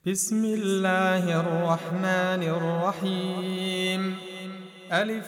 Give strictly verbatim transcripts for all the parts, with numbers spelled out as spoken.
بسم الله الرحمن الرحيم. ألف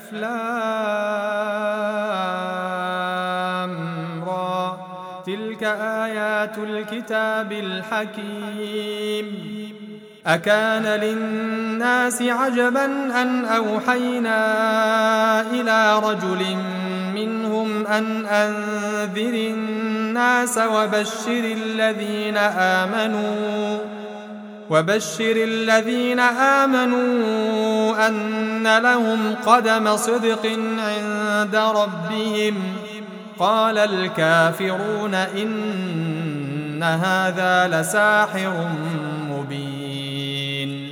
لام را، تلك آيات الكتاب الحكيم. أكان للناس عجبا أن أوحينا إلى رجل منهم أن أنذر الناس وبشر الذين آمنوا وبشر الذين آمنوا أن لهم قدم صدق عند ربهم. قال الكافرون إن هذا لساحر مبين.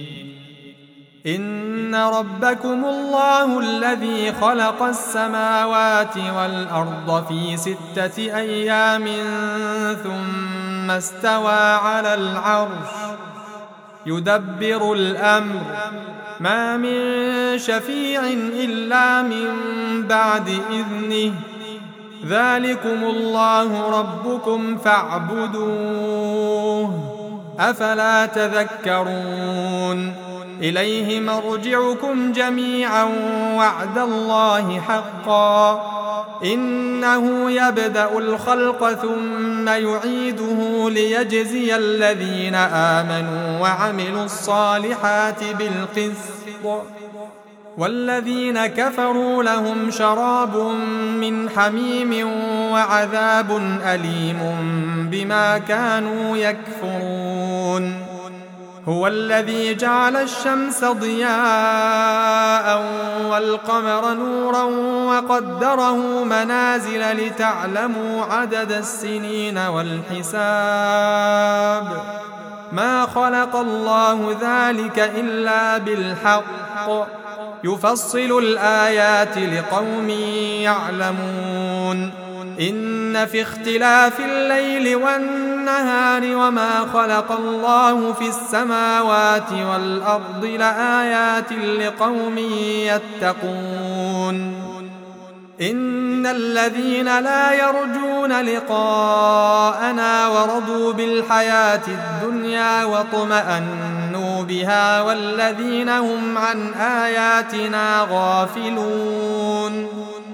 إن ربكم الله الذي خلق السماوات والأرض في ستة أيام ثم استوى على العرش يدبر الأمر، ما من شفيع إلا من بعد إذنه، ذلكم الله ربكم فاعبدوه، أفلا تذكرون. إليه مرجعكم جميعا وعد الله حقا، إنه يبدأ الخلق ثم يعيده ليجزي الذين آمنوا وعملوا الصالحات بالقسط، والذين كفروا لهم شراب من حميم وعذاب أليم بما كانوا يكفرون. هو الذي جعل الشمس ضياء والقمر نورا وقدره منازل لتعلموا عدد السنين والحساب، ما خلق الله ذلك إلا بالحق، يفصل الآيات لقوم يعلمون. إن في اختلاف الليل والنهار وما خلق الله في السماوات والأرض لآيات لقوم يتقون. إن الذين لا يرجون لقاءنا ورضوا بالحياة الدنيا واطمأنوا بها والذين هم عن آياتنا غافلون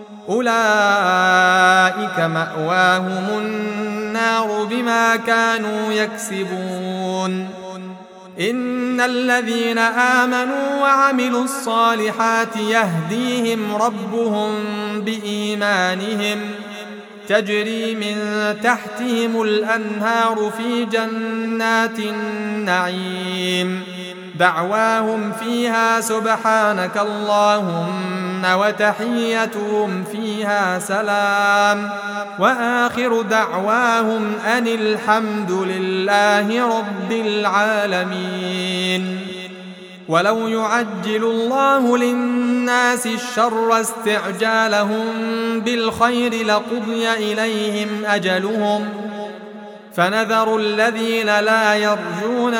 أولئك مأواهم النار بما كانوا يكسبون. إن الذين آمنوا وعملوا الصالحات يهديهم ربهم بإيمانهم، تجري من تحتهم الأنهار في جنات النعيم، دعواهم فيها سبحانك اللهم وتحيتهم فيها سلام، وآخر دعواهم أن الحمد لله رب العالمين. ولو يعجل الله للناس الشر استعجالهم بالخير لقضي إليهم أجلهم، فنذر الذين لا يرجون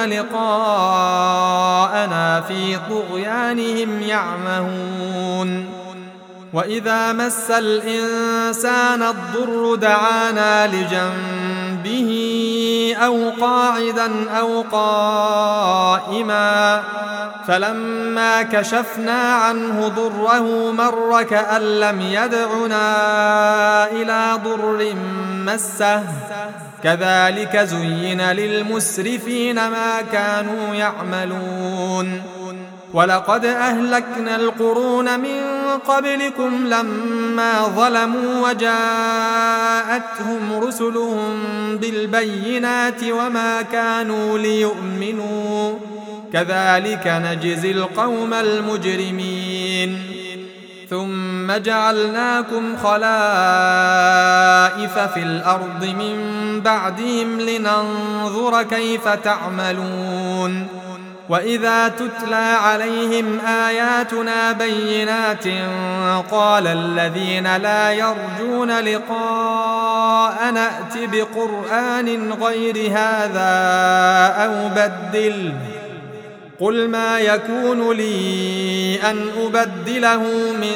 لقاءنا في طغيانهم يعمهون. وإذا مس الإنسان الضر دعانا لجنبه أو قاعدا أو قائما، فلما كشفنا عنه ضره مر كأن لم يدعنا إلى ضر مسه، كذلك زين للمسرفين ما كانوا يعملون. ولقد أهلكنا القرون من قبلكم لما ظلموا وجاءتهم رسلهم بالبينات وما كانوا ليؤمنوا، كذلك نجزي القوم المجرمين. ثم جعلناكم خلائف في الأرض من بعدهم لننظر كيف تعملون. وإذا تتلى عليهم آياتنا بينات قال الذين لا يرجون لقاءنا ائت بقرآن غير هذا أو بدله، قل ما يكون لي أن أبدله من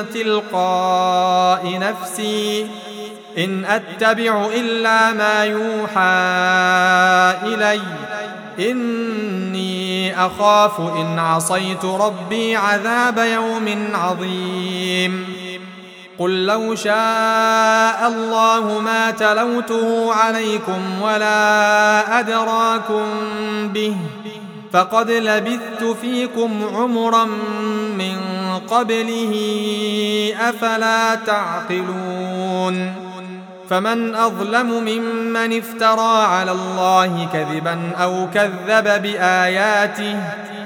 تلقاء نفسي إن أتبع إلا ما يوحى إلي إني أخاف إن عصيت ربي عذاب يوم عظيم قل لو شاء الله ما تلوته عليكم ولا أدراكم به فقد لبثت فيكم عمرا من قبله أفلا تعقلون فمن أظلم ممن افترى على الله كذبا أو كذب بآياته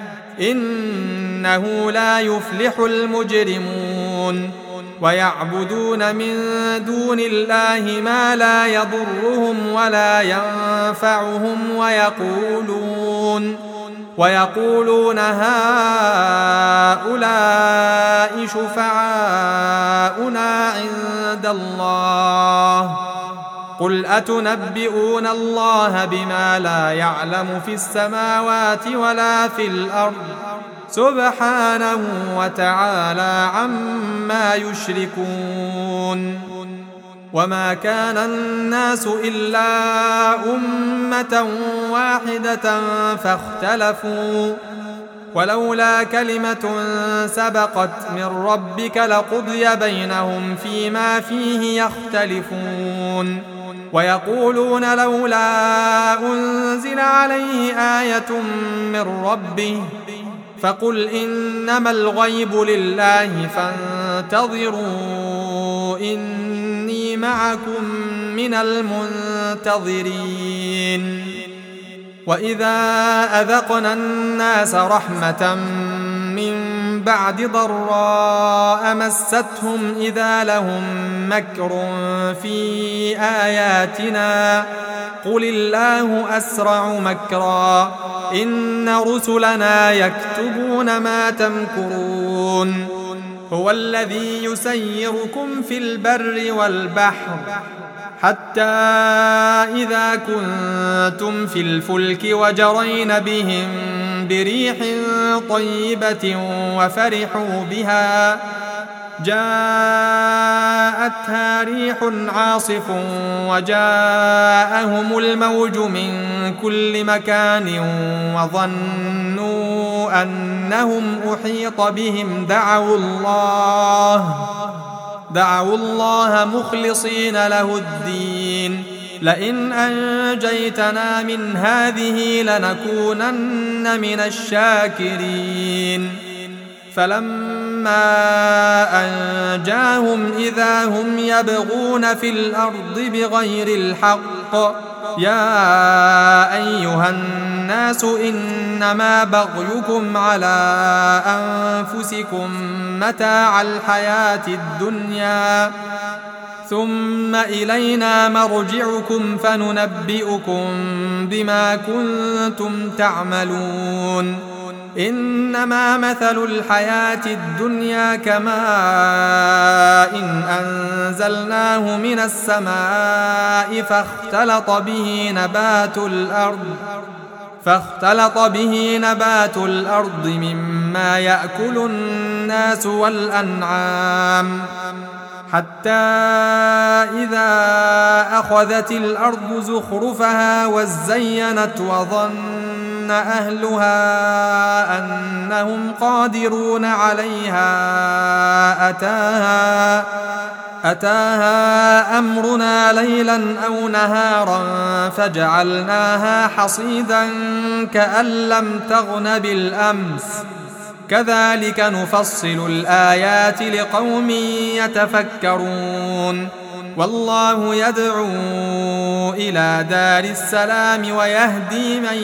إنه لا يفلح المجرمون ويعبدون من دون الله ما لا يضرهم ولا ينفعهم ويقولون ويقولون هؤلاء شفعاؤنا عند الله قل أتنبئون الله بما لا يعلم في السماوات ولا في الأرض سبحانه وتعالى عما يشركون وما كان الناس إلا أمة واحدة فاختلفوا ولولا كلمة سبقت من ربك لقضي بينهم فيما فيه يختلفون ويقولون لولا أنزل عليه آية من ربه فقل إنما الغيب لله فانتظروا إني معكم من المنتظرين وإذا أذقنا الناس رحمة من بعد ضراء مستهم إذا لهم مكر في آياتنا قل الله أسرع مكرا إن رسلنا يكتبون ما تمكرون هو الذي يسيركم في البر والبحر حتى إذا كنتم في الفلك وجرين بهم بريح طيبة وفرحوا بها جاءتها ريح عاصف وجاءهم الموج من كل مكان وظنوا أنهم أحيط بهم دعوا الله دعوا الله مخلصين له الدين لئن أنجيتنا من هذه لنكونن من الشاكرين فلما أنجاهم إذا هم يبغون في الأرض بغير الحق يا أيها الناس إنما بغيكم على أنفسكم متاع الحياة الدنيا ثم إلينا مرجعكم فننبئكم بما كنتم تعملون إنما مثل الحياة الدنيا كماء إن أنزلناه من السماء فاختلط به نبات الأرض فاختلط به نبات الأرض مما يأكل الناس والأنعام حتى إذا أخذت الأرض زخرفها وزينت وظن أهلها أنهم قادرون عليها أتاها أتاها أمرنا ليلا أو نهارا فجعلناها حصيدا كأن لم تغن بالأمس كذلك نفصل الآيات لقوم يتفكرون والله يدعو إلى دار السلام ويهدي من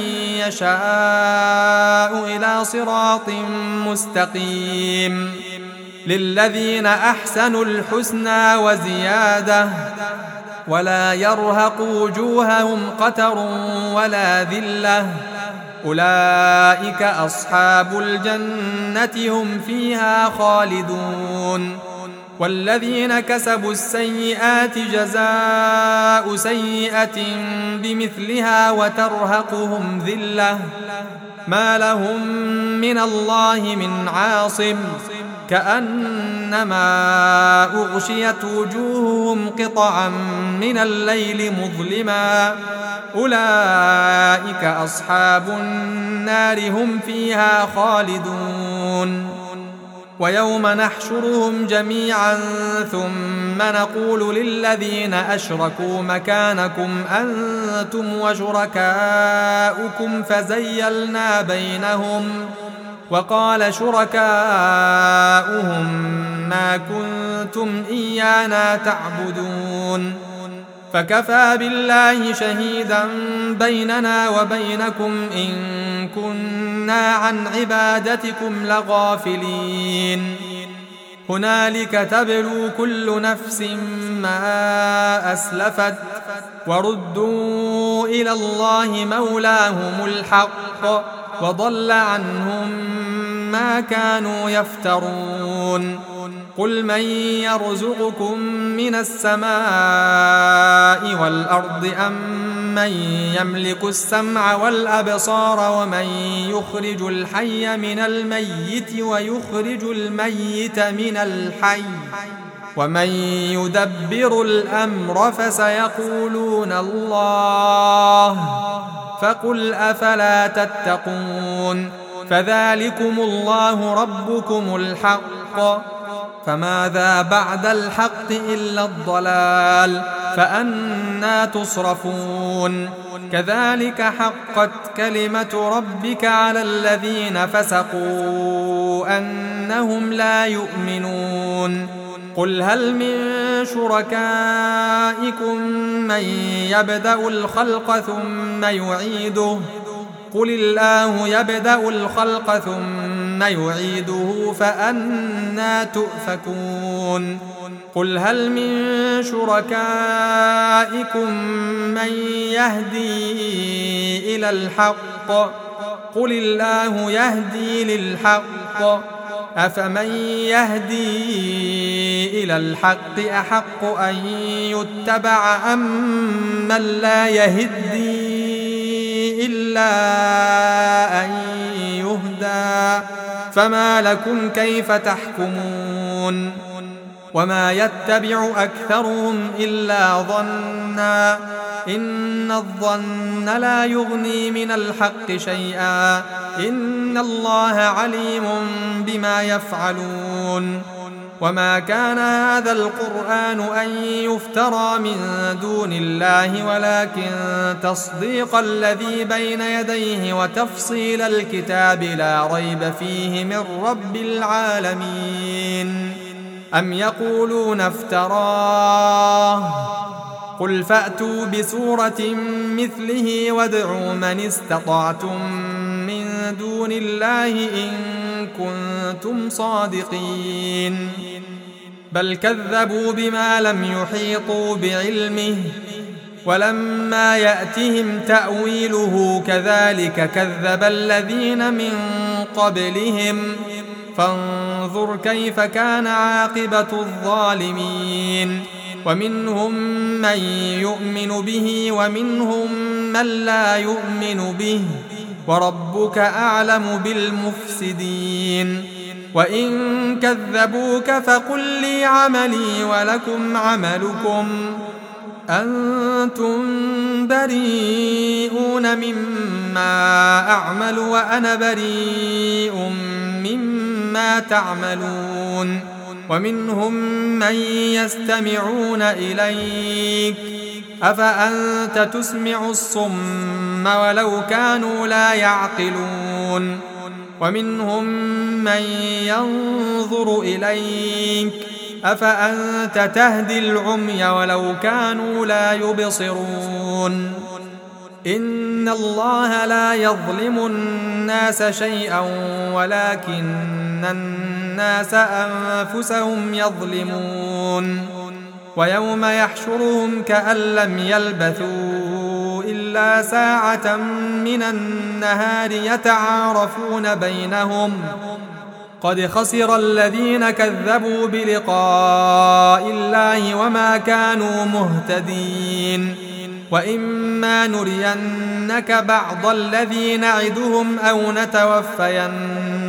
يشاء إلى صراط مستقيم للذين أحسنوا الحسنى وزيادة ولا يرهق وجوههم قتر ولا ذلة أولئك أصحاب الجنة هم فيها خالدون والذين كسبوا السيئات جزاء سيئة بمثلها وترهقهم ذلة ما لهم من الله من عاصم كأنما أغشيت وجوههم قطعا من الليل مظلما أولئك أصحاب النار هم فيها خالدون ويوم نحشرهم جميعا ثم نقول للذين أشركوا مكانكم أنتم وشركاؤكم فزيلنا بينهم وقال شركاؤهم ما كنتم إيانا تعبدون فكفى بالله شهيدا بيننا وبينكم إن كنا عن عبادتكم لغافلين هنالك تبلو كل نفس ما أسلفت وردوا إلى الله مولاهم الحق وضل عنهم ما كانوا يفترون قل من يرزقكم من السماء والأرض أم من يملك السمع والأبصار ومن يخرج الحي من الميت ويخرج الميت من الحي ومن يدبر الأمر فسيقولون الله فقل أفلا تتقون فذلكم الله ربكم الحق فماذا بعد الحق إلا الضلال فأنى تصرفون كذلك حقت كلمة ربك على الذين فسقوا أنهم لا يؤمنون قل هل من شركائكم من يبدأ الخلق ثم يعيده قل الله يبدأ الخلق ثم يعيده فأنى تؤفكون قل هل من شركائكم من يهدي إلى الحق قل الله يهدي للحق أفمن يهدي إلى الحق أحق أن يتبع أم من لا يهدي إلا أن يهدى فما لكم كيف تحكمون وما يتبع أكثرهم إلا ظنا إن الظن لا يغني من الحق شيئا إن الله عليم بما يفعلون وما كان هذا القرآن أن يفترى من دون الله ولكن تصديق الذي بين يديه وتفصيل الكتاب لا ريب فيه من رب العالمين أم يقولون افتراه قل فأتوا بسورة مثله وادعوا من استطعتم من دون الله إن كنتم صادقين بل كذبوا بما لم يحيطوا بعلمه ولما يأتهم تأويله كذلك كذب الذين من قبلهم فانظر كيف كان عاقبة الظالمين ومنهم من يؤمن به ومنهم من لا يؤمن به وربك أعلم بالمفسدين وإن كذبوك فقل لي عملي ولكم عملكم أنتم بريئون مما أعمل وأنا بريء مما تعملون ومنهم من يستمعون إليك أفأنت تسمع الصم ولو كانوا لا يعقلون ومنهم من ينظر إليك أفأنت تهدي العمي ولو كانوا لا يبصرون إن الله لا يظلم الناس شيئا ولكن الناس أنفسهم يظلمون ويوم يحشرهم كأن لم يلبثوا إلا ساعة من النهار يتعارفون بينهم قد خسر الذين كذبوا بلقاء الله وما كانوا مهتدين وإما نرينك بعض الذي نعدهم أو نتوفينك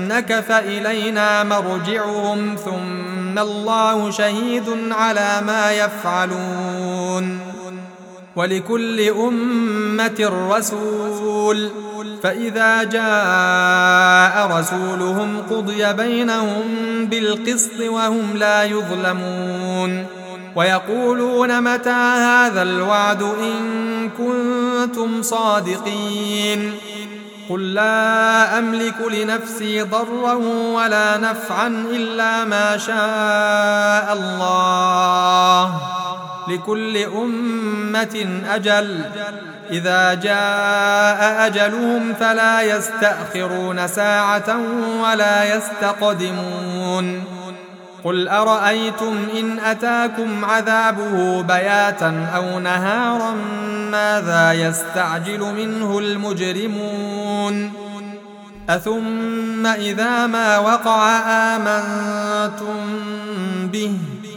إنك فإلينا مرجعهم ثم الله شهيد على ما يفعلون ولكل أمة رسول فإذا جاء رسولهم قضي بينهم بالقسط وهم لا يظلمون ويقولون متى هذا الوعد إن كنتم صادقين قل لا أملك لنفسي ضرا ولا نفعا إلا ما شاء الله لكل أمة أجل إذا جاء أجلهم فلا يستأخرون ساعة ولا يستقدمون قل أرأيتم إن أتاكم عذابه بياتا أو نهارا ماذا يستعجل منه المجرمون أثم إذا ما وقع آمنتم به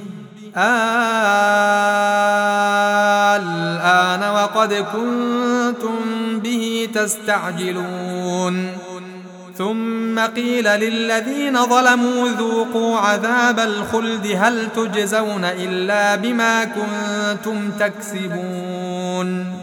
الآن وقد كنتم به تستعجلون ثم قيل للذين ظلموا ذوقوا عذاب الخلد هل تجزون إلا بما كنتم تكسبون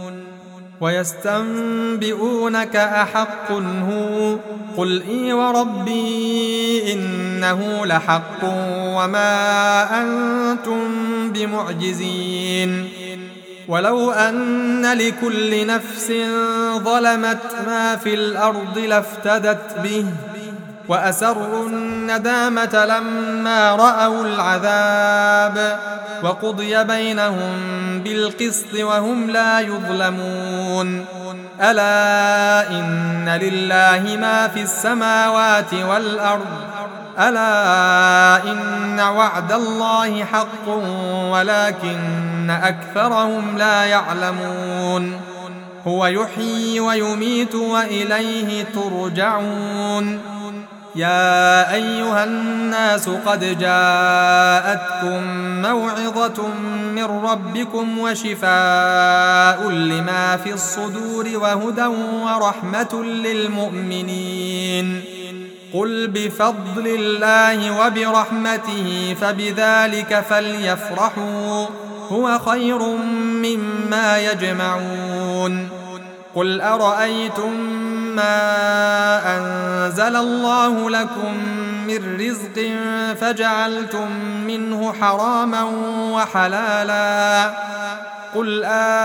ويستنبئونك أحق هو قل إي وربي إنه لحق وما أنتم بمعجزين ولو أن لكل نفس ظلمت ما في الأرض لافتدت به وأسروا الندامة لما رأوا العذاب وقضي بينهم بالقسط وهم لا يظلمون ألا إن لله ما في السماوات والأرض ألا إن وعد الله حق ولكن أكثرهم لا يعلمون هو يحيي ويميت وإليه ترجعون يا أيها الناس قد جاءتكم موعظة من ربكم وشفاء لما في الصدور وهدى ورحمة للمؤمنين قل بفضل الله وبرحمته فبذلك فليفرحوا هو خير مما يجمعون قل أرأيتم ما أنزل الله لكم من رزق فجعلتم منه حراما وحلالا قل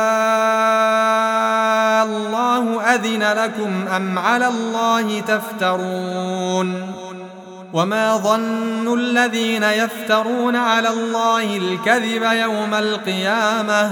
آه الله أذن لكم أم على الله تفترون وما ظن الذين يفترون على الله الكذب يوم القيامة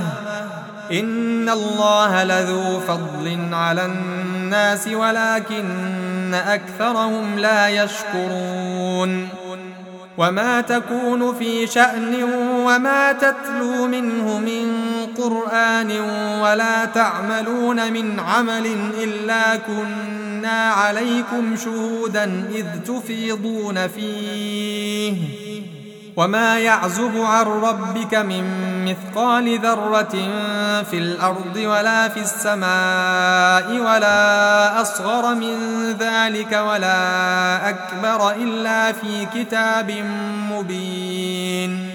إن الله لذو فضل على الناس ولكن أكثرهم لا يشكرون وما تكون في شأن وما تتلو منه من قرآن ولا تعملون من عمل إلا كنا عليكم شهودا إذ تفيضون فيه وما يعزب عن ربك من مثقال ذرة في الأرض ولا في السماء ولا أصغر من ذلك ولا أكبر إلا في كتاب مبين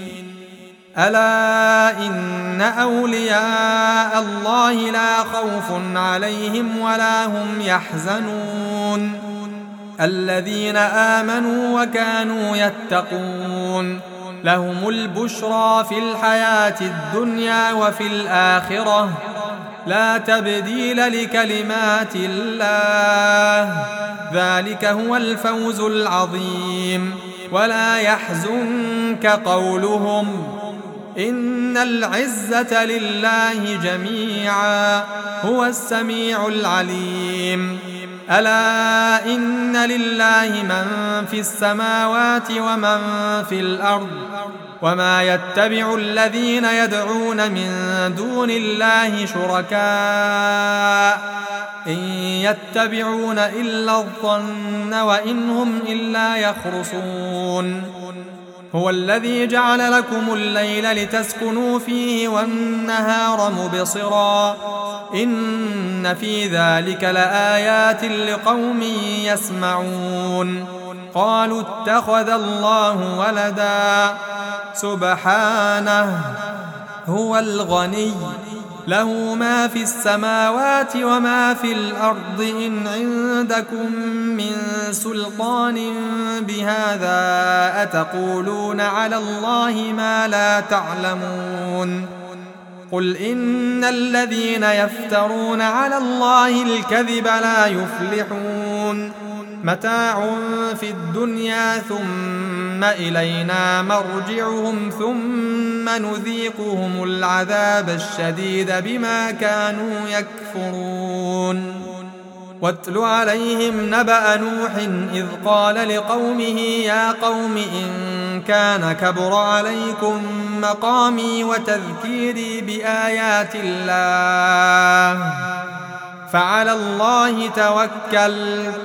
ألا إن أولياء الله لا خوف عليهم ولا هم يحزنون الذين آمنوا وكانوا يتقون لهم البشرى في الحياة الدنيا وفي الآخرة لا تبديل لكلمات الله ذلك هو الفوز العظيم ولا يحزنك قولهم إن العزة لله جميعا هو السميع العليم ألا إن لله من في السماوات ومن في الأرض وما يتبع الذين يدعون من دون الله شركاء إن يتبعون إلا الظن وإن هم إلا يخرصون هو الذي جعل لكم الليل لتسكنوا فيه والنهار مبصرا إن في ذلك لآيات لقوم يسمعون قالوا اتخذ الله ولدا سبحانه هو الغني له ما في السماوات وما في الأرض إن عندكم من سلطان بهذا أتقولون على الله ما لا تعلمون قل إن الذين يفترون على الله الكذب لا يفلحون متاع في الدنيا ثم إلينا مرجعهم ثم نذيقهم العذاب الشديد بما كانوا يكفرون واتل عليهم نبأ نوح إذ قال لقومه يا قوم إن كان كبر عليكم مقامي وتذكيري بآيات الله فعلى الله توكلت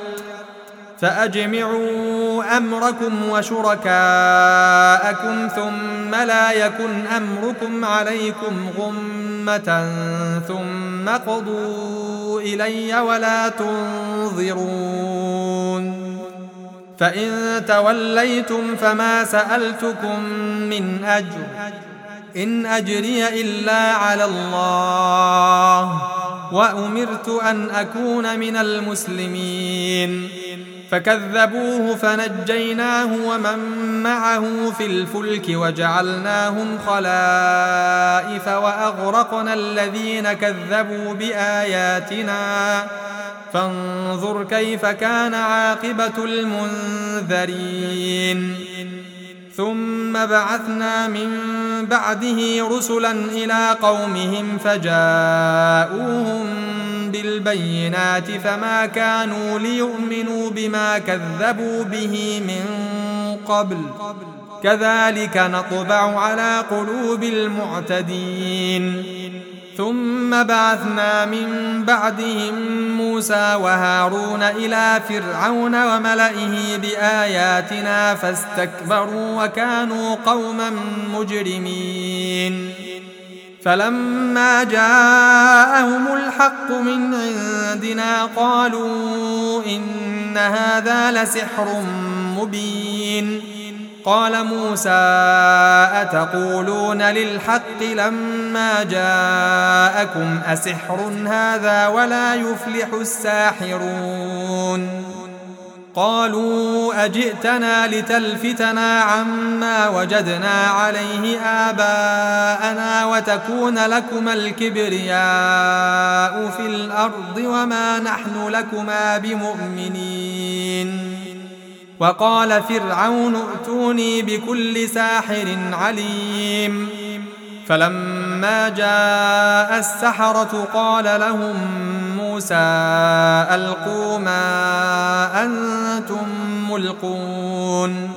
فأجمعوا أمركم وشركاءكم ثم لا يكن أمركم عليكم غمة ثم قضوا إلي ولا تنظرون فإن توليتم فما سألتكم من أجر إن أجري إلا على الله وأمرت أن أكون من المسلمين فكذبوه فنجيناه ومن معه في الفلك وجعلناهم خلائف وأغرقنا الذين كذبوا بآياتنا فانظر كيف كان عاقبة المنذرين ثم بعثنا من بعده رسلا إلى قومهم فجاءوهم بالبينات فما كانوا ليؤمنوا بما كذبوا به من قبل كذلك نطبع على قلوب المعتدين ثم بعثنا من بعدهم موسى وهارون إلى فرعون وملئه بآياتنا فاستكبروا وكانوا قوما مجرمين فلما جاءهم الحق من عندنا قالوا إن هذا لسحر مبين قال موسى أتقولون للحق لما جاءكم أسحر هذا ولا يفلح الساحرون قالوا أجئتنا لتلفتنا عما وجدنا عليه آباءنا وتكون لكما الكبرياء في الأرض وما نحن لكما بمؤمنين وقال فرعون ائتوني بكل ساحر عليم فلما جاء السحرة قال لهم موسى ألقوا ما أنتم ملقون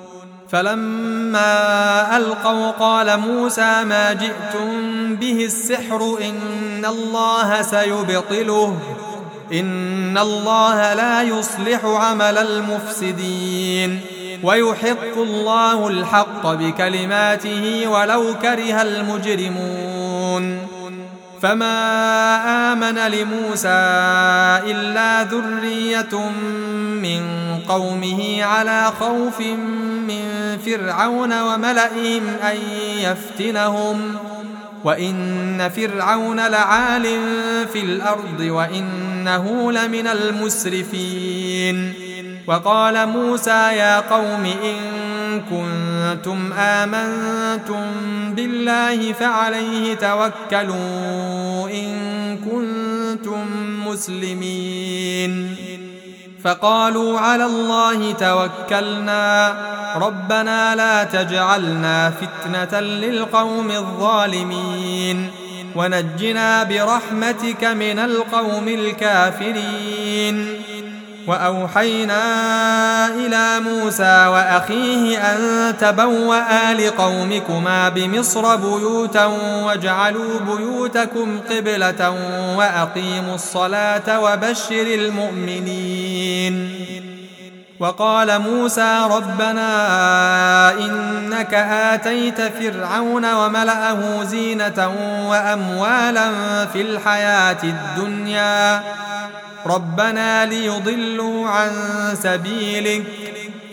فلما ألقوا قال موسى ما جئتم به السحر إن الله سيبطله إن الله لا يصلح عمل المفسدين ويحق الله الحق بكلماته ولو كره المجرمون فما آمن لموسى إلا ذرية من قومه على خوف من فرعون وملئهم أن يفتنهم وإن فرعون لعال في الأرض وإنه لمن المسرفين وقال موسى يا قوم إن كنتم آمنتم بالله فعليه توكلوا إن كنتم مسلمين فقالوا على الله توكلنا ربنا لا تجعلنا فتنة للقوم الظالمين ونجنا برحمتك من القوم الكافرين وأوحينا إلى موسى وأخيه أن تبوأ لقومكما بمصر بيوتا واجعلوا بيوتكم قبلة وأقيموا الصلاة وبشر المؤمنين وقال موسى ربنا إنك آتيت فرعون وملأه زينة وأموالا في الحياة الدنيا ربنا ليضلوا عن سبيلك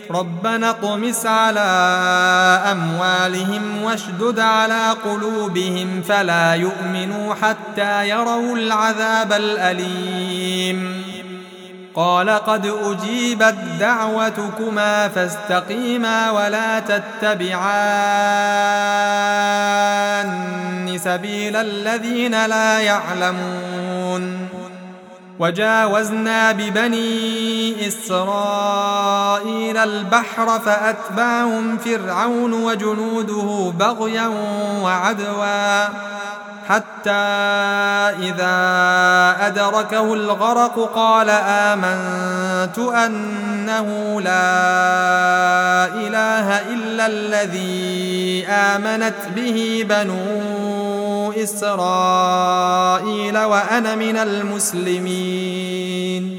ربنا اطمس على أموالهم واشدد على قلوبهم فلا يؤمنوا حتى يروا العذاب الأليم قال قد أجيبت دعوتكما فاستقيما ولا تتبعان سبيل الذين لا يعلمون وجاوزنا ببني إسرائيل البحر فأتبعهم فرعون وجنوده بغيا وعدوا حتى إذا أدركه الغرق قال آمنت أنه لا إله إلا الذي آمنت به بنو إسرائيل وأنا من المسلمين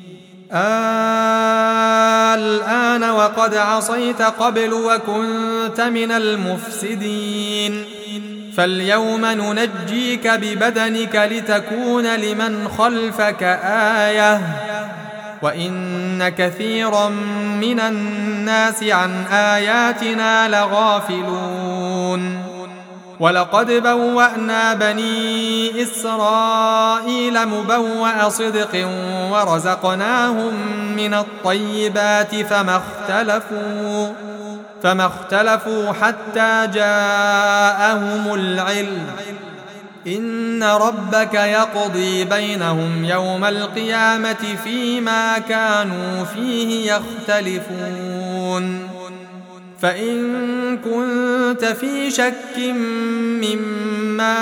الآن وقد عصيت قبل وكنت من المفسدين فاليوم ننجيك ببدنك لتكون لمن خلفك آية وإن كثيرا من الناس عن آياتنا لغافلون ولقد بوأنا بني إسرائيل مبوأ صدق ورزقناهم من الطيبات فما اختلفوا فما اختلفوا حتى جاءهم العلم إن ربك يقضي بينهم يوم القيامة فيما كانوا فيه يختلفون فإن كنت في شك مما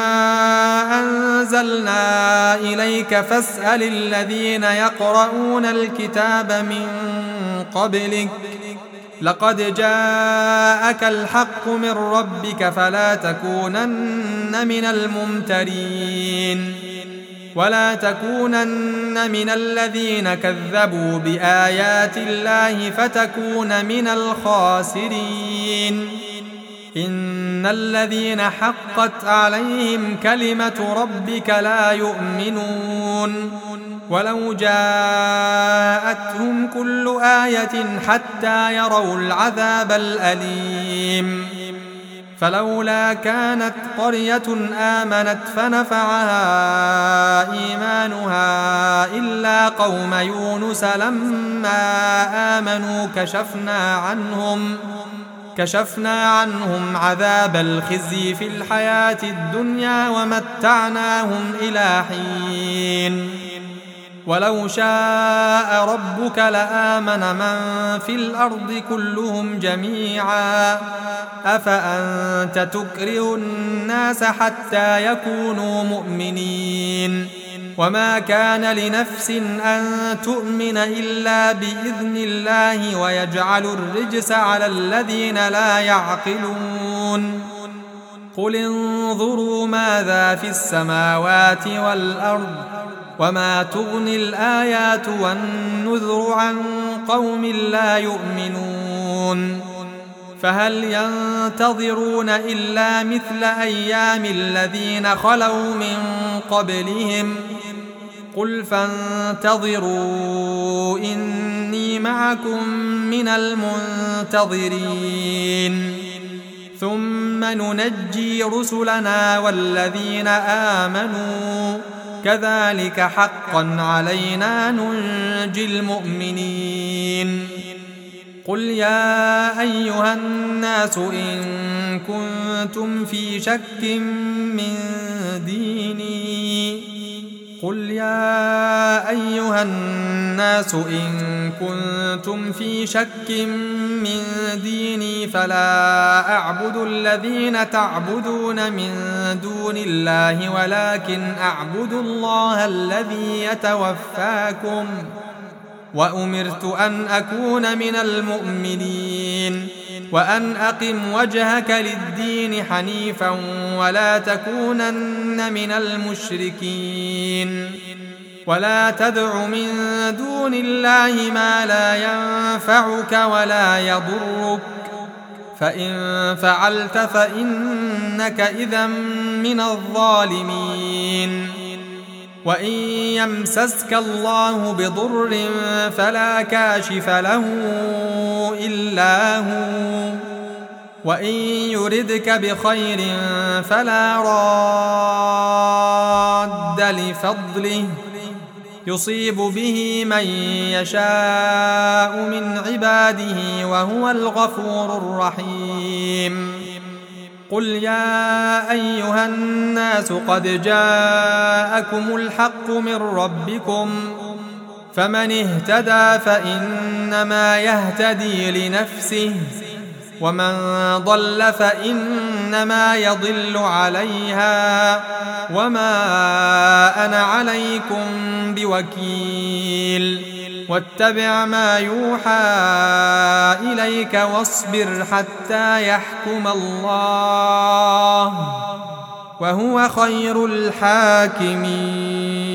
أنزلنا إليك فاسأل الذين يقرؤون الكتاب من قبلك لقد جاءك الحق من ربك فلا تكونن من الممترين ولا تكونن من الذين كذبوا بآيات الله فتكون من الخاسرين إن الذين حقت عليهم كلمة ربك لا يؤمنون ولو جاءتهم كل آية حتى يروا العذاب الأليم فلولا كانت قرية آمنت فنفعها إيمانها إلا قوم يونس لما آمنوا كشفنا عنهم كشفنا عنهم عذاب الخزي في الحياة الدنيا ومتعناهم إلى حين ولو شاء ربك لآمن من في الأرض كلهم جميعا أفأنت تكره الناس حتى يكونوا مؤمنين وما كان لنفس أن تؤمن إلا بإذن الله ويجعل الرجس على الذين لا يعقلون قل انظروا ماذا في السماوات والأرض وما تغني الآيات والنذر عن قوم لا يؤمنون فهل ينتظرون إلا مثل أيام الذين خلوا من قبلهم قل فانتظروا إني معكم من المنتظرين ثم ننجي رسلنا والذين آمنوا كذلك حقا علينا ننجي المؤمنين قل يا أيها الناس إن كنتم في شك من ديني قل يا أيها الناس إن كنتم في شك من ديني فلا أعبد الذين تعبدون من دون الله ولكن أعبد الله الذي يتوفاكم وأمرت أن أكون من المؤمنين وأن أقم وجهك للدين حنيفا ولا تكونن من المشركين ولا تدع من دون الله ما لا ينفعك ولا يضرك فإن فعلت فإنك إذا من الظالمين وإن يمسسك الله بضر فلا كاشف له إلا هو وإن يردك بخير فلا راد لفضله يصيب به من يشاء من عباده وهو الغفور الرحيم قل يا أيها الناس قد جاءكم الحق من ربكم فمن اهتدى فإنما يهتدي لنفسه ومن ضل فإنما يضل عليها وما أنا عليكم بوكيل واتبع ما يوحى إليك واصبر حتى يحكم الله وهو خير الحاكمين.